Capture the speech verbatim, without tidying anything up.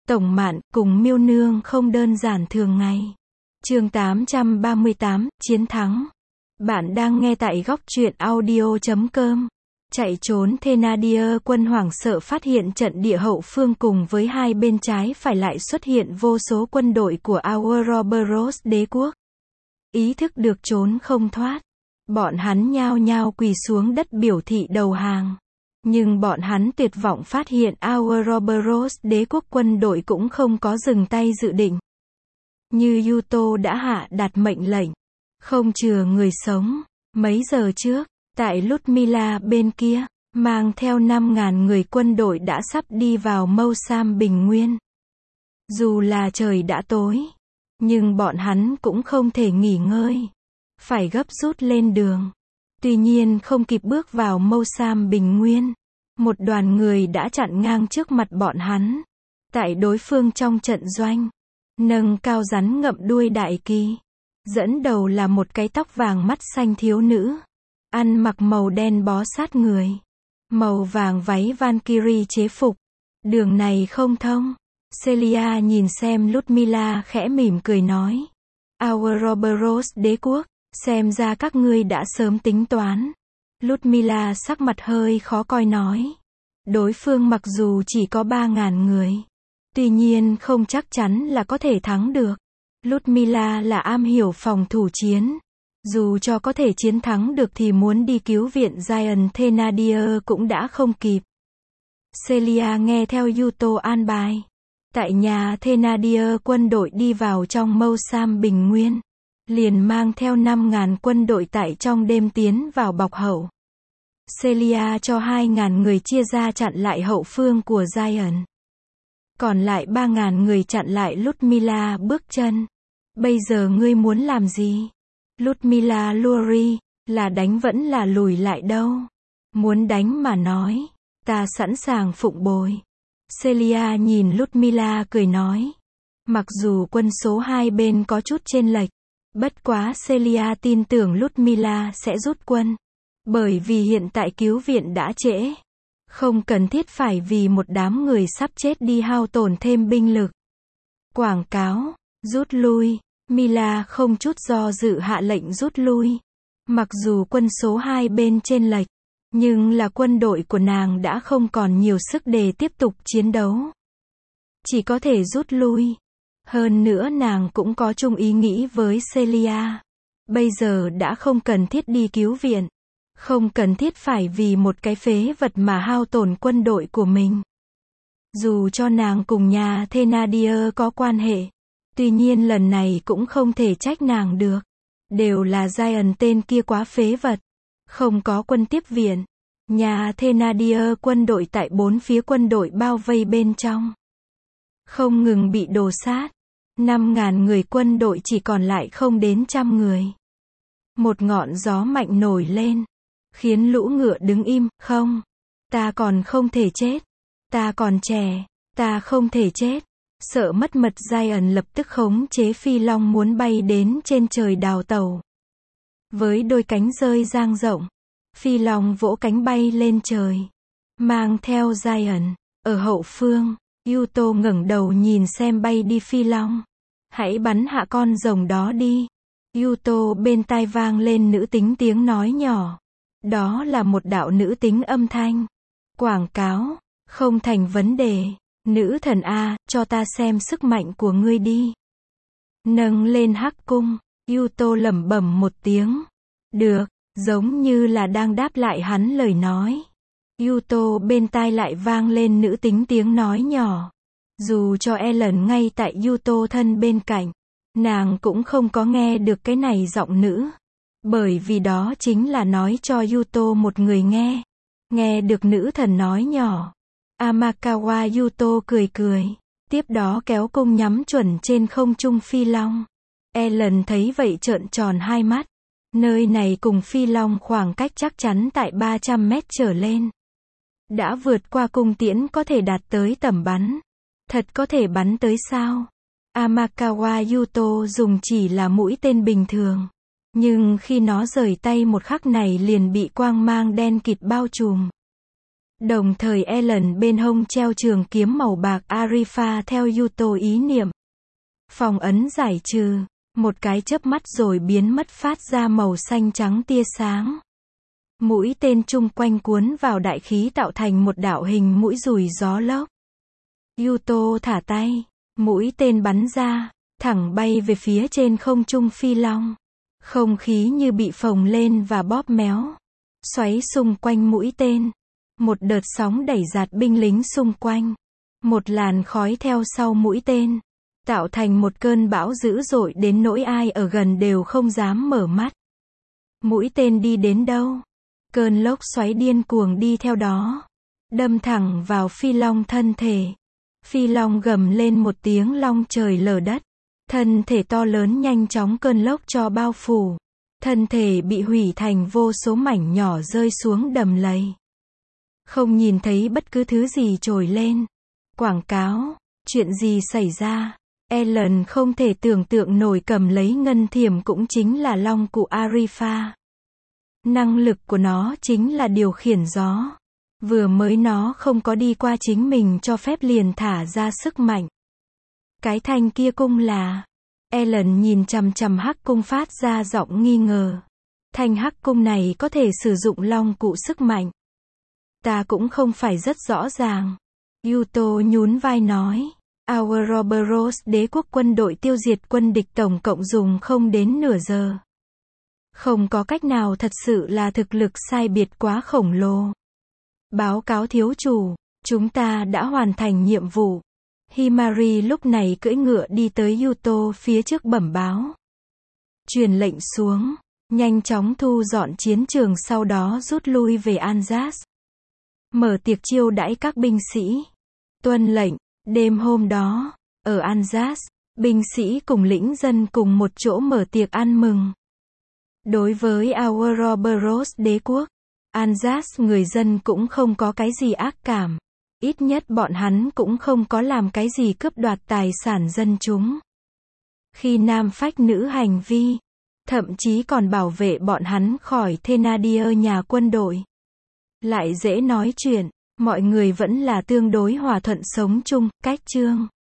Tổng Mạn, cùng Miêu Nương không đơn giản thường ngày. Chương tám trăm ba mươi tám, Chiến thắng. Bạn đang nghe tại góc truyện audio chấm com. Chạy trốn Thénardier quân hoảng sợ phát hiện trận địa hậu phương cùng với hai bên trái phải lại xuất hiện vô số quân đội của Ouroboros đế quốc. Ý thức được trốn không thoát. Bọn hắn nhao nhao quỳ xuống đất biểu thị đầu hàng. Nhưng bọn hắn tuyệt vọng phát hiện Ouroboros đế quốc quân đội cũng không có dừng tay dự định. Như Yuto đã hạ đạt mệnh lệnh. Không chừa người sống. Mấy giờ trước, tại Ludmila bên kia, mang theo năm ngàn người quân đội đã sắp đi vào Mâu Sam bình nguyên. Dù là trời đã tối, nhưng bọn hắn cũng không thể nghỉ ngơi. Phải gấp rút lên đường. Tuy nhiên không kịp bước vào Mâu Sam bình nguyên. Một đoàn người đã chặn ngang trước mặt bọn hắn. Tại đối phương trong trận doanh. Nâng cao rắn ngậm đuôi đại kỳ. Dẫn đầu là một cái tóc vàng mắt xanh thiếu nữ. Ăn mặc màu đen bó sát người. Màu vàng váy Valkyrie chế phục. Đường này không thông. Celia nhìn xem Ludmila khẽ mỉm cười nói. Ouroboros đế quốc, xem ra các ngươi đã sớm tính toán. Ludmila sắc mặt hơi khó coi nói. Đối phương mặc dù chỉ có ba ngàn người. Tuy nhiên không chắc chắn là có thể thắng được. Ludmila là am hiểu phòng thủ chiến. Dù cho có thể chiến thắng được thì muốn đi cứu viện Giant Thénardier cũng đã không kịp. Celia nghe theo Yuto an bài. Tại nhà Thénardier quân đội đi vào trong Mâu Sam bình nguyên. Liền mang theo năm ngàn quân đội tại trong đêm tiến vào bọc hậu. Celia cho hai ngàn người chia ra chặn lại hậu phương của Giant. Còn lại ba ngàn người chặn lại Ludmila bước chân. Bây giờ ngươi muốn làm gì? Ludmila Luri, là đánh vẫn là lùi lại đâu? Muốn đánh mà nói, ta sẵn sàng phụng bồi. Celia nhìn Ludmila cười nói. Mặc dù quân số hai bên có chút chênh lệch, bất quá Celia tin tưởng Ludmila sẽ rút quân. Bởi vì hiện tại cứu viện đã trễ. Không cần thiết phải vì một đám người sắp chết đi hao tổn thêm binh lực. Quảng cáo, rút lui. Mila không chút do dự hạ lệnh rút lui. Mặc dù quân số hai bên chênh lệch, nhưng là quân đội của nàng đã không còn nhiều sức để tiếp tục chiến đấu. Chỉ có thể rút lui. Hơn nữa nàng cũng có chung ý nghĩ với Celia. Bây giờ đã không cần thiết đi cứu viện. Không cần thiết phải vì một cái phế vật mà hao tổn quân đội của mình. Dù cho nàng cùng nhà Thénardier có quan hệ. Tuy nhiên lần này cũng không thể trách nàng được. Đều là Giant tên kia quá phế vật. Không có quân tiếp viện. Nhà Thénardier quân đội tại bốn phía quân đội bao vây bên trong. Không ngừng bị đổ sát. Năm ngàn người quân đội chỉ còn lại không đến trăm người. Một ngọn gió mạnh nổi lên. Khiến lũ ngựa đứng im, không. Ta còn không thể chết. Ta còn trẻ. Ta không thể chết. Sợ mất mật Giant lập tức khống chế phi long muốn bay đến trên trời đào tẩu. Với đôi cánh rơi dang rộng. Phi long vỗ cánh bay lên trời. Mang theo Giant. Ở hậu phương, Yuto ngẩng đầu nhìn xem bay đi phi long. Hãy bắn hạ con rồng đó đi. Yuto bên tai vang lên nữ tính tiếng nói nhỏ. Đó là một đạo nữ tính âm thanh. Quảng cáo, không thành vấn đề. Nữ thần A, cho ta xem sức mạnh của ngươi đi. Nâng lên hắc cung, Yuto lẩm bẩm một tiếng. Được, giống như là đang đáp lại hắn lời nói. Yuto bên tai lại vang lên nữ tính tiếng nói nhỏ. Dù cho Ellen ngay tại Yuto thân bên cạnh, nàng cũng không có nghe được cái này giọng nữ. Bởi vì đó chính là nói cho Yuto một người nghe. Nghe được nữ thần nói nhỏ. Amakawa Yuto cười cười. Tiếp đó kéo cung nhắm chuẩn trên không trung phi long. Ellen thấy vậy trợn tròn hai mắt. Nơi này cùng phi long khoảng cách chắc chắn tại ba trăm mét trở lên. Đã vượt qua cung tiễn có thể đạt tới tầm bắn. Thật có thể bắn tới sao? Amakawa Yuto dùng chỉ là mũi tên bình thường. Nhưng khi nó rời tay một khắc này liền bị quang mang đen kịt bao trùm. Đồng thời Ellen bên hông treo trường kiếm màu bạc Arifa theo Yuto ý niệm. Phong ấn giải trừ. Một cái chớp mắt rồi biến mất phát ra màu xanh trắng tia sáng. Mũi tên chung quanh cuốn vào đại khí tạo thành một đạo hình mũi rùi gió lốc. Yuto thả tay. Mũi tên bắn ra, thẳng bay về phía trên không trung phi long. Không khí như bị phồng lên và bóp méo. Xoáy xung quanh mũi tên. Một đợt sóng đẩy giạt binh lính xung quanh. Một làn khói theo sau mũi tên. Tạo thành một cơn bão dữ dội đến nỗi ai ở gần đều không dám mở mắt. Mũi tên đi đến đâu? Cơn lốc xoáy điên cuồng đi theo đó. Đâm thẳng vào phi long thân thể. Phi long gầm lên một tiếng long trời lở đất. Thân thể to lớn nhanh chóng cơn lốc cho bao phủ. Thân thể bị hủy thành vô số mảnh nhỏ rơi xuống đầm lầy. Không nhìn thấy bất cứ thứ gì trồi lên. Quảng cáo. Chuyện gì xảy ra? Ellen không thể tưởng tượng nổi cầm lấy ngân thiểm cũng chính là long cụ Arifa. Năng lực của nó chính là điều khiển gió. Vừa mới nó không có đi qua chính mình cho phép liền thả ra sức mạnh. Cái thanh kia cung là... Ellen nhìn chằm chằm hắc cung phát ra giọng nghi ngờ. Thanh hắc cung này có thể sử dụng long cụ sức mạnh. Ta cũng không phải rất rõ ràng. Yuto nhún vai nói. Ouroboros đế quốc quân đội tiêu diệt quân địch tổng cộng dùng không đến nửa giờ. Không có cách nào thật sự là thực lực sai biệt quá khổng lồ. Báo cáo thiếu chủ, chúng ta đã hoàn thành nhiệm vụ. Himari lúc này cưỡi ngựa đi tới Yuto phía trước bẩm báo. Truyền lệnh xuống, nhanh chóng thu dọn chiến trường sau đó rút lui về Anjas. Mở tiệc chiêu đãi các binh sĩ. Tuân lệnh. Đêm hôm đó, ở Anjas, binh sĩ cùng lĩnh dân cùng một chỗ mở tiệc ăn mừng. Đối với Ouroboros đế quốc, Anjas người dân cũng không có cái gì ác cảm. Ít nhất bọn hắn cũng không có làm cái gì cướp đoạt tài sản dân chúng. Khi nam phách nữ hành vi, thậm chí còn bảo vệ bọn hắn khỏi Thenardier nhà quân đội. Lại dễ nói chuyện, mọi người vẫn là tương đối hòa thuận sống chung, cách chương.